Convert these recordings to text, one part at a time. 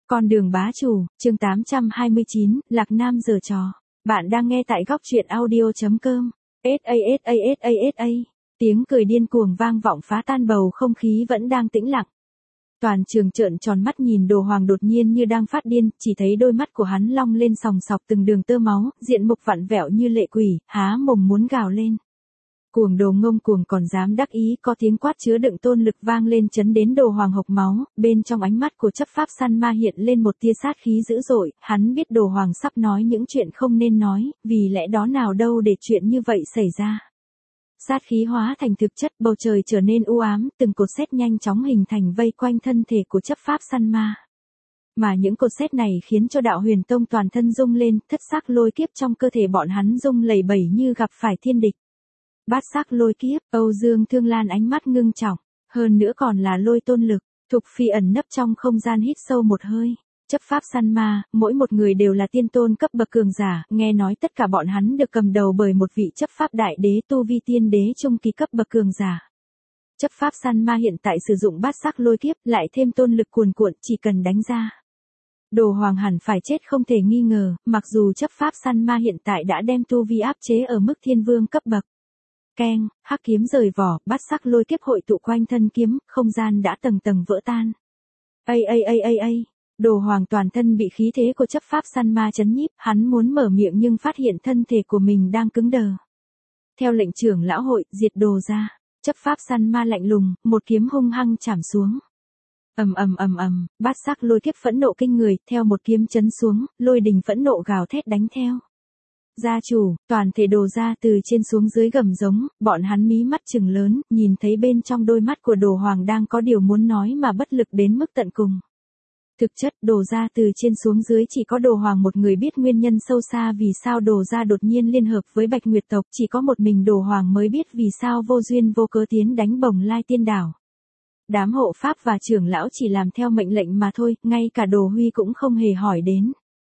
Con đường bá chủ, chương 829, Lạc Nam giở trò. Bạn đang nghe tại góc truyện audio.com. SASASASA. Tiếng cười điên cuồng vang vọng phá tan bầu không khí vẫn đang tĩnh lặng. Toàn trường trợn tròn mắt nhìn Đồ Hoàng đột nhiên như đang phát điên, chỉ thấy đôi mắt của hắn long lên sòng sọc từng đường tơ máu, diện mục vặn vẹo như lệ quỷ, há mồm muốn gào lên. Cuồng Đồ ngông cuồng còn dám đắc ý, có tiếng quát chứa đựng tôn lực vang lên chấn đến Đồ Hoàng hộc máu, bên trong ánh mắt của chấp pháp săn ma hiện lên một tia sát khí dữ dội, hắn biết Đồ Hoàng sắp nói những chuyện không nên nói, vì lẽ đó nào đâu để chuyện như vậy xảy ra. Sát khí hóa thành thực chất, bầu trời trở nên u ám, từng cột sét nhanh chóng hình thành vây quanh thân thể của chấp pháp săn ma. Mà những cột sét này khiến cho đạo huyền tông toàn thân rung lên, thất sắc lôi kiếp trong cơ thể bọn hắn rung lẩy bẩy như gặp phải thiên địch. Bát sắc lôi kiếp, Âu Dương Thương Lan ánh mắt ngưng trọng, hơn nữa còn là lôi tôn lực. Thục Phi ẩn nấp trong không gian hít sâu một hơi. Chấp pháp săn ma, mỗi một người đều là tiên tôn cấp bậc cường giả, nghe nói tất cả bọn hắn được cầm đầu bởi một vị chấp pháp đại đế tu vi tiên đế trung kỳ cấp bậc cường giả. Chấp pháp săn ma hiện tại sử dụng bát sắc lôi kiếp, lại thêm tôn lực cuồn cuộn, chỉ cần đánh ra. Đồ Hoàng hẳn phải chết không thể nghi ngờ, mặc dù chấp pháp săn ma hiện tại đã đem tu vi áp chế ở mức thiên vương cấp bậc. Keng, hắc kiếm rời vỏ, bát sắc lôi kiếp hội tụ quanh thân kiếm, không gian đã tầng tầng vỡ tan. Đồ Hoàng toàn thân bị khí thế của chấp pháp săn ma chấn nhiếp, hắn muốn mở miệng nhưng phát hiện thân thể của mình đang cứng đờ. Theo lệnh trưởng lão hội, diệt Đồ ra. Chấp pháp săn ma lạnh lùng, một kiếm hung hăng chảm xuống. Bát sắc lôi kiếp phẫn nộ kinh người, theo một kiếm chấn xuống, lôi đình phẫn nộ gào thét đánh theo. Gia chủ, toàn thể Đồ ra từ trên xuống dưới gầm giống, bọn hắn mí mắt trừng lớn, nhìn thấy bên trong đôi mắt của Đồ Hoàng đang có điều muốn nói mà bất lực đến mức tận cùng. Thực chất, Đồ ra từ trên xuống dưới chỉ có Đồ Hoàng một người biết nguyên nhân sâu xa vì sao Đồ ra đột nhiên liên hợp với Bạch Nguyệt tộc, chỉ có một mình Đồ Hoàng mới biết vì sao vô duyên vô cớ tiến đánh Bồng Lai Tiên Đảo. Đám hộ pháp và trưởng lão chỉ làm theo mệnh lệnh mà thôi, ngay cả Đồ Huy cũng không hề hỏi đến.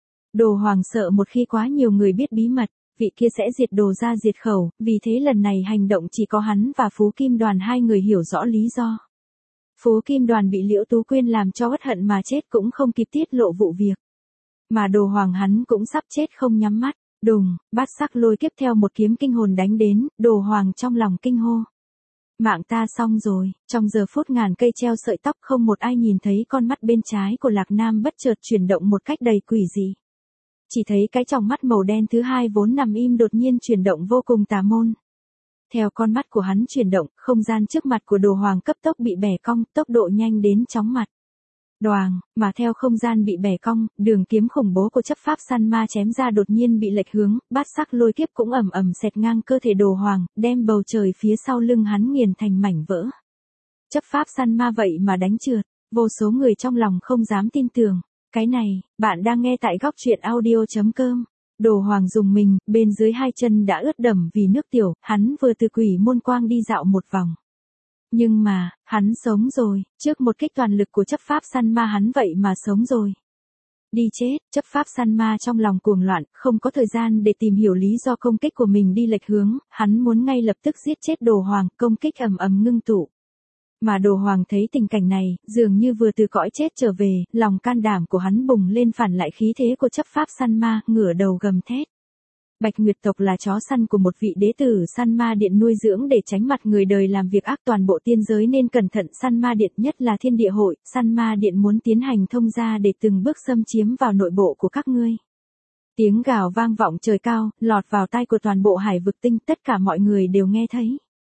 Đồ Hoàng sợ một khi quá nhiều người biết bí mật, vị kia sẽ diệt Đồ ra diệt khẩu, vì thế lần này hành động chỉ có hắn và Phú Kim Đoàn hai người hiểu rõ lý do. Phú Kim Đoàn bị Liễu Tú Quyên làm cho uất hận mà chết cũng không kịp tiết lộ vụ việc. Mà Đồ Hoàng hắn cũng sắp chết không nhắm mắt, đùng, bát sắc lôi kiếp theo một kiếm kinh hồn đánh đến, Đồ Hoàng trong lòng kinh hô. Mạng ta xong rồi, trong giờ phút ngàn cây treo sợi tóc không một ai nhìn thấy con mắt bên trái của Lạc Nam bất chợt chuyển động một cách đầy quỷ dị. Chỉ thấy cái tròng mắt màu đen thứ hai vốn nằm im đột nhiên chuyển động vô cùng tà môn. Theo con mắt của hắn chuyển động, không gian trước mặt của Đồ Hoàng cấp tốc bị bẻ cong, tốc độ nhanh đến chóng mặt. Đoàng, mà theo không gian bị bẻ cong, đường kiếm khủng bố của chấp pháp săn ma chém ra đột nhiên bị lệch hướng, bát sắc lôi kiếp cũng ầm ầm xẹt ngang cơ thể Đồ Hoàng, đem bầu trời phía sau lưng hắn nghiền thành mảnh vỡ. Chấp pháp săn ma vậy mà đánh trượt, vô số người trong lòng không dám tin tưởng. Cái này, bạn đang nghe tại góc truyện audio.com. Đồ Hoàng dùng mình, bên dưới hai chân đã ướt đẫm vì nước tiểu, hắn vừa từ quỷ môn quang đi dạo một vòng. Nhưng mà, hắn sống rồi, trước một kích toàn lực của chấp pháp săn ma hắn vậy mà sống rồi. Đi chết, chấp pháp săn ma trong lòng cuồng loạn, không có thời gian để tìm hiểu lý do công kích của mình đi lệch hướng, hắn muốn ngay lập tức giết chết Đồ Hoàng, công kích ầm ầm ngưng tụ. Mà Đồ Hoàng thấy tình cảnh này, dường như vừa từ cõi chết trở về, lòng can đảm của hắn bùng lên phản lại khí thế của chấp pháp săn ma, ngửa đầu gầm thét. Bạch Nguyệt tộc là chó săn của một vị đế tử săn ma điện nuôi dưỡng để tránh mặt người đời làm việc ác, toàn bộ tiên giới nên cẩn thận săn ma điện, nhất là Thiên Địa hội, săn ma điện muốn tiến hành thông gia để từng bước xâm chiếm vào nội bộ của các ngươi. Tiếng gào vang vọng trời cao, lọt vào tai của toàn bộ hải vực tinh, tất cả mọi người đều nghe thấy.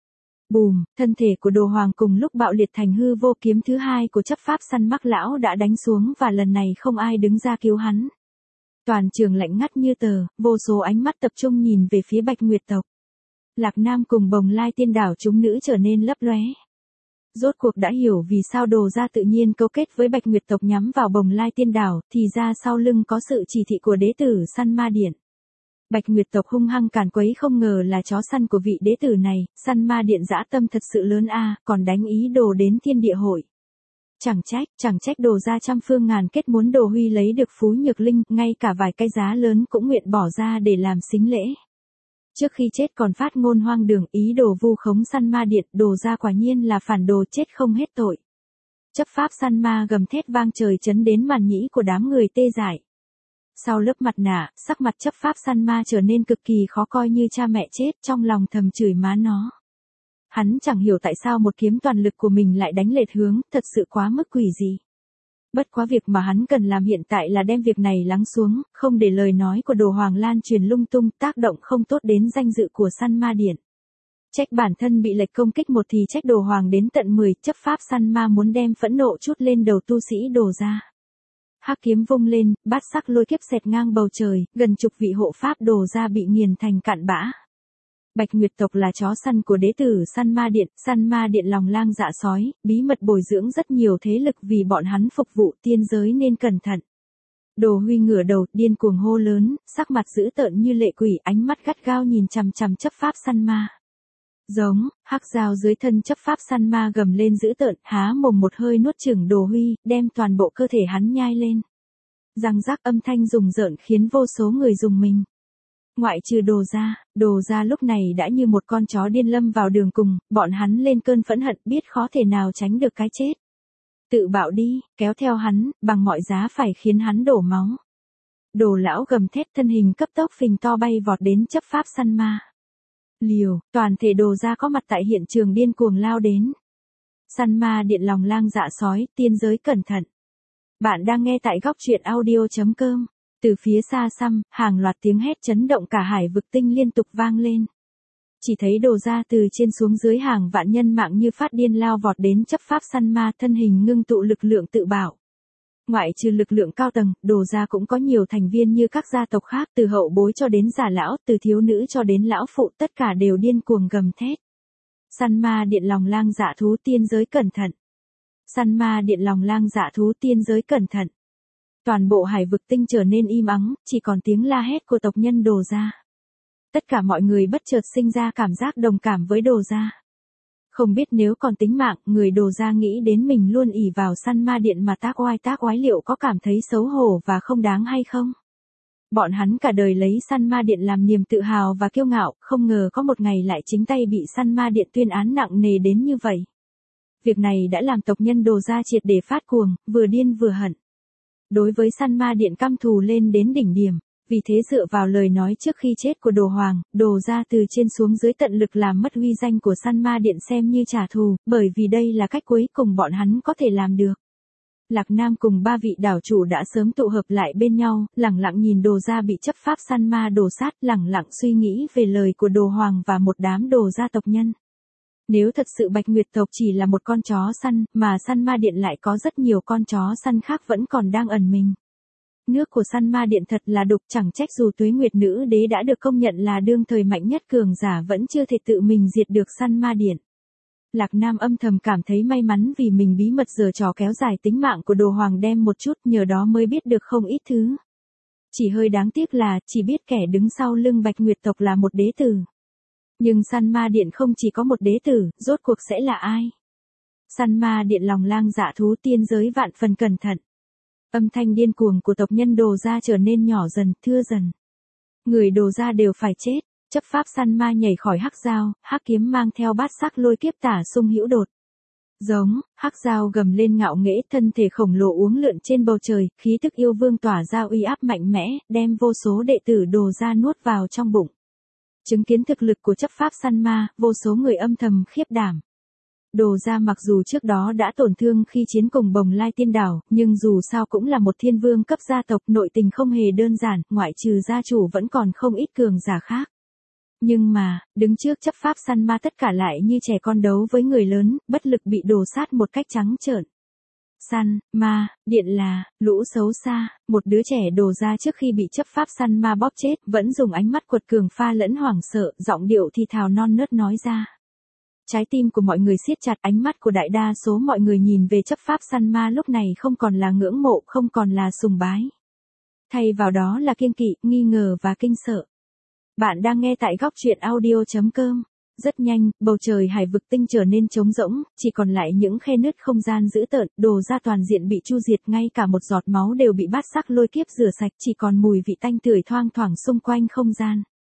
Bùm, thân thể của Đồ Hoàng cùng lúc bạo liệt thành hư vô, kiếm thứ hai của chấp pháp săn mắc lão đã đánh xuống và lần này không ai đứng ra cứu hắn. Toàn trường lạnh ngắt như tờ, vô số ánh mắt tập trung nhìn về phía Bạch Nguyệt tộc. Lạc Nam cùng Bồng Lai Tiên Đảo chúng nữ trở nên lấp lóe. Rốt cuộc đã hiểu vì sao Đồ ra tự nhiên cấu kết với Bạch Nguyệt tộc nhắm vào Bồng Lai Tiên Đảo, thì ra sau lưng có sự chỉ thị của đế tử săn ma điện. Bạch Nguyệt tộc hung hăng càn quấy, không ngờ là chó săn của vị đế tử này, săn ma điện dã tâm thật sự lớn a, còn đánh ý đồ đến Thiên Địa hội. Chẳng trách Đồ ra trăm phương ngàn kết muốn Đồ Huy lấy được Phú Nhược Linh, ngay cả vài cái giá lớn cũng nguyện bỏ ra để làm sính lễ. Trước khi chết còn phát ngôn hoang đường, ý đồ vu khống săn ma điện, Đồ ra quả nhiên là phản đồ chết không hết tội. Chấp pháp săn ma gầm thét vang trời chấn đến màn nhĩ của đám người tê dại. Sau lớp mặt nạ, sắc mặt chấp pháp săn ma trở nên cực kỳ khó coi như cha mẹ chết, trong lòng thầm chửi má nó. Hắn chẳng hiểu tại sao một kiếm toàn lực của mình lại đánh lệch hướng, thật sự quá mức quỷ dị. Bất quá việc mà hắn cần làm hiện tại là đem việc này lắng xuống, không để lời nói của Đồ Hoàng lan truyền lung tung, tác động không tốt đến danh dự của săn ma điện. Trách bản thân bị lệch công kích một thì trách Đồ Hoàng đến tận 10, chấp pháp săn ma muốn đem phẫn nộ chút lên đầu tu sĩ Đồ gia. Hắc kiếm vung lên, bát sắc lôi kiếp xẹt ngang bầu trời, gần chục vị hộ pháp Đồ gia bị nghiền thành cạn bã. Bạch Nguyệt tộc là chó săn của đế tử săn ma điện lòng lang dạ sói, bí mật bồi dưỡng rất nhiều thế lực vì bọn hắn phục vụ tiên giới nên cẩn thận. Đồ Huy ngửa đầu, điên cuồng hô lớn, sắc mặt dữ tợn như lệ quỷ, ánh mắt gắt gao nhìn chằm chằm chấp pháp săn ma. Giống, hắc dao dưới thân chấp pháp săn ma gầm lên dữ tợn, há mồm một hơi nuốt chửng Đồ Huy, đem toàn bộ cơ thể hắn nhai lên. Răng rắc âm thanh rùng rợn khiến vô số người rùng mình. Ngoại trừ Đồ gia lúc này đã như một con chó điên lâm vào đường cùng, bọn hắn lên cơn phẫn hận biết khó thể nào tránh được cái chết. Tự bạo đi, kéo theo hắn, bằng mọi giá phải khiến hắn đổ máu. Đồ lão gầm thét thân hình cấp tốc phình to bay vọt đến chấp pháp săn ma. Liều, toàn thể Đồ gia có mặt tại hiện trường điên cuồng lao đến. Săn ma điện lòng lang dạ sói, tiên giới cẩn thận. Bạn đang nghe tại góc truyện audio.com. Từ phía xa xăm, hàng loạt tiếng hét chấn động cả hải vực tinh liên tục vang lên. Chỉ thấy Đồ gia từ trên xuống dưới hàng vạn nhân mạng như phát điên lao vọt đến chấp pháp săn ma, thân hình ngưng tụ lực lượng tự bảo. Ngoại trừ lực lượng cao tầng, Đồ gia cũng có nhiều thành viên như các gia tộc khác, từ hậu bối cho đến già lão, từ thiếu nữ cho đến lão phụ, tất cả đều điên cuồng gầm thét. Săn ma điện lòng lang dạ thú tiên giới cẩn thận. Săn ma điện lòng lang dạ thú tiên giới cẩn thận. Toàn bộ hải vực tinh trở nên im ắng, chỉ còn tiếng la hét của tộc nhân Đồ gia. Tất cả mọi người bất chợt sinh ra cảm giác đồng cảm với Đồ gia. Không biết nếu còn tính mạng, người Đồ gia nghĩ đến mình luôn ỷ vào săn ma điện mà tác oai liệu có cảm thấy xấu hổ và không đáng hay không? Bọn hắn cả đời lấy săn ma điện làm niềm tự hào và kiêu ngạo, không ngờ có một ngày lại chính tay bị săn ma điện tuyên án nặng nề đến như vậy. Việc này đã làm tộc nhân Đồ gia triệt để phát cuồng, vừa điên vừa hận. Đối với săn ma điện căm thù lên đến đỉnh điểm, vì thế dựa vào lời nói trước khi chết của Đồ Hoàng, Đồ gia từ trên xuống dưới tận lực làm mất uy danh của săn ma điện xem như trả thù, bởi vì đây là cách cuối cùng bọn hắn có thể làm được. Lạc Nam cùng ba vị đảo chủ đã sớm tụ hợp lại bên nhau, lẳng lặng nhìn Đồ gia bị chấp pháp săn ma đổ sát, lẳng lặng suy nghĩ về lời của Đồ Hoàng và một đám Đồ gia tộc nhân. Nếu thật sự Bạch Nguyệt tộc chỉ là một con chó săn, mà săn ma điện lại có rất nhiều con chó săn khác vẫn còn đang ẩn mình. Nước của săn ma điện thật là đục, chẳng trách dù Tuế Nguyệt nữ đế đã được công nhận là đương thời mạnh nhất cường giả vẫn chưa thể tự mình diệt được săn ma điện. Lạc Nam âm thầm cảm thấy may mắn vì mình bí mật giở trò kéo dài tính mạng của Đồ Hoàng đem một chút, nhờ đó mới biết được không ít thứ. Chỉ hơi đáng tiếc là, chỉ biết kẻ đứng sau lưng Bạch Nguyệt tộc là một đế tử. Nhưng săn ma điện không chỉ có một đế tử, rốt cuộc sẽ là ai? Săn ma điện lòng lang dạ thú tiên giới vạn phần cẩn thận. Âm thanh điên cuồng của tộc nhân Đồ gia trở nên nhỏ dần, thưa dần. Người Đồ gia đều phải chết, chấp pháp săn ma nhảy khỏi hắc dao, hắc kiếm mang theo bát sắc lôi kiếp tả xung hữu đột. Giống, hắc dao gầm lên ngạo nghễ, thân thể khổng lồ uốn lượn trên bầu trời, khí tức yêu vương tỏa ra uy áp mạnh mẽ, đem vô số đệ tử Đồ gia nuốt vào trong bụng. Chứng kiến thực lực của chấp pháp săn ma, vô số người âm thầm khiếp đảm. Đồ gia mặc dù trước đó đã tổn thương khi chiến cùng Bồng Lai Tiên Đảo, nhưng dù sao cũng là một thiên vương cấp gia tộc, nội tình không hề đơn giản, ngoại trừ gia chủ vẫn còn không ít cường giả khác. Nhưng mà, đứng trước chấp pháp săn ma tất cả lại như trẻ con đấu với người lớn, bất lực bị đổ sát một cách trắng trợn. Săn, ma, điện là, lũ xấu xa, một đứa trẻ Đồ gia trước khi bị chấp pháp săn ma bóp chết, vẫn dùng ánh mắt quật cường pha lẫn hoảng sợ, giọng điệu thì thào non nớt nói ra. Trái tim của mọi người siết chặt, ánh mắt của đại đa số mọi người nhìn về chấp pháp săn ma lúc này không còn là ngưỡng mộ, không còn là sùng bái. Thay vào đó là kiêng kỵ, nghi ngờ và kinh sợ. Bạn đang nghe tại góc truyện audio.com. Rất nhanh, bầu trời hải vực tinh trở nên trống rỗng, chỉ còn lại những khe nứt không gian dữ tợn, Đồ gia toàn diện bị chu diệt, ngay cả một giọt máu đều bị bát sắc lôi kiếp rửa sạch, chỉ còn mùi vị tanh tưởi thoang thoảng xung quanh không gian.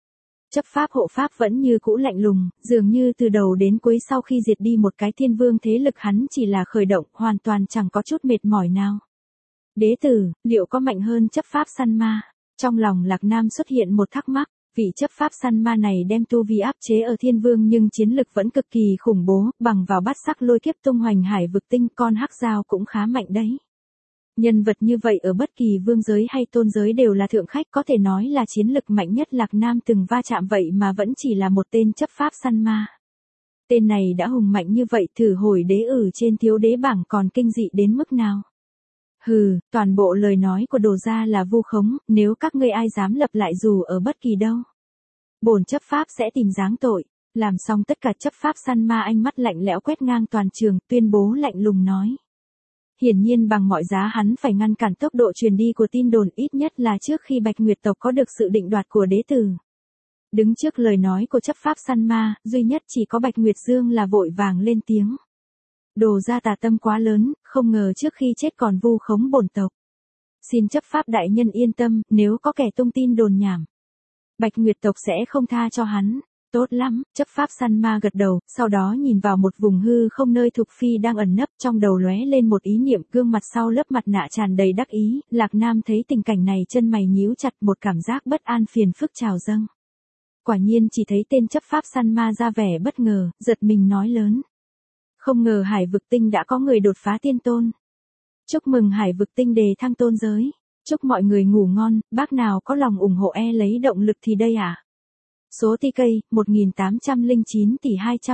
Chấp pháp hộ pháp vẫn như cũ lạnh lùng, dường như từ đầu đến cuối sau khi diệt đi một cái thiên vương thế lực hắn chỉ là khởi động, hoàn toàn chẳng có chút mệt mỏi nào. Đế tử, liệu có mạnh hơn chấp pháp săn ma? Trong lòng Lạc Nam xuất hiện một thắc mắc, vị chấp pháp săn ma này đem tu vi áp chế ở thiên vương nhưng chiến lực vẫn cực kỳ khủng bố, bằng vào bát sắc lôi kiếp tung hoành hải vực tinh, con hắc dao cũng khá mạnh đấy. Nhân vật như vậy ở bất kỳ vương giới hay tôn giới đều là thượng khách, có thể nói là chiến lực mạnh nhất Lạc Nam từng va chạm, vậy mà vẫn chỉ là một tên chấp pháp săn ma. Tên này đã hùng mạnh như vậy, thử hồi đế trên thiếu đế bảng còn kinh dị đến mức nào. Hừ, toàn bộ lời nói của Đồ gia là vu khống, nếu các ngươi ai dám lập lại dù ở bất kỳ đâu, bổn chấp pháp sẽ tìm giáng tội. Làm xong tất cả, chấp pháp săn ma ánh mắt lạnh lẽo quét ngang toàn trường, tuyên bố lạnh lùng nói. Hiển nhiên bằng mọi giá hắn phải ngăn cản tốc độ truyền đi của tin đồn, ít nhất là trước khi Bạch Nguyệt tộc có được sự định đoạt của đế tử. Đứng trước lời nói của chấp pháp săn ma, duy nhất chỉ có Bạch Nguyệt Dương là vội vàng lên tiếng. Đồ gia tà tâm quá lớn, không ngờ trước khi chết còn vu khống bổn tộc. Xin chấp pháp đại nhân yên tâm, nếu có kẻ tung tin đồn nhảm, Bạch Nguyệt tộc sẽ không tha cho hắn. Tốt lắm, chấp pháp săn ma gật đầu, sau đó nhìn vào một vùng hư không nơi Thục Phi đang ẩn nấp, trong đầu lóe lên một ý niệm, gương mặt sau lớp mặt nạ tràn đầy đắc ý. Lạc Nam thấy tình cảnh này chân mày nhíu chặt, một cảm giác bất an phiền phức trào dâng. Quả nhiên chỉ thấy tên chấp pháp săn ma ra vẻ bất ngờ, giật mình nói lớn. Không ngờ hải vực tinh đã có người đột phá tiên tôn. Chúc mừng hải vực tinh đề thăng tôn giới. Chúc mọi người ngủ ngon, bác nào có lòng ủng hộ lấy động lực thì đây à. Số TK 1809 tỷ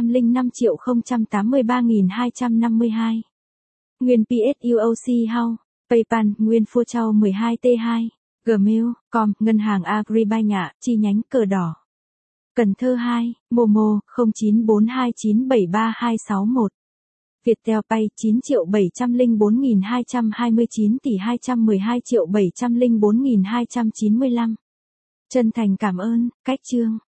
205.083.252. Nguyên PSUOC House, PayPal, Nguyên Phua Châu 12T2, Gmail.com, Ngân hàng Agribank ạ, chi nhánh Cờ Đỏ. Cần Thơ 2, Momo 0942973261. Viettel Pay 9.704.229 tỷ 212.704.295. Chân thành cảm ơn, cách chương.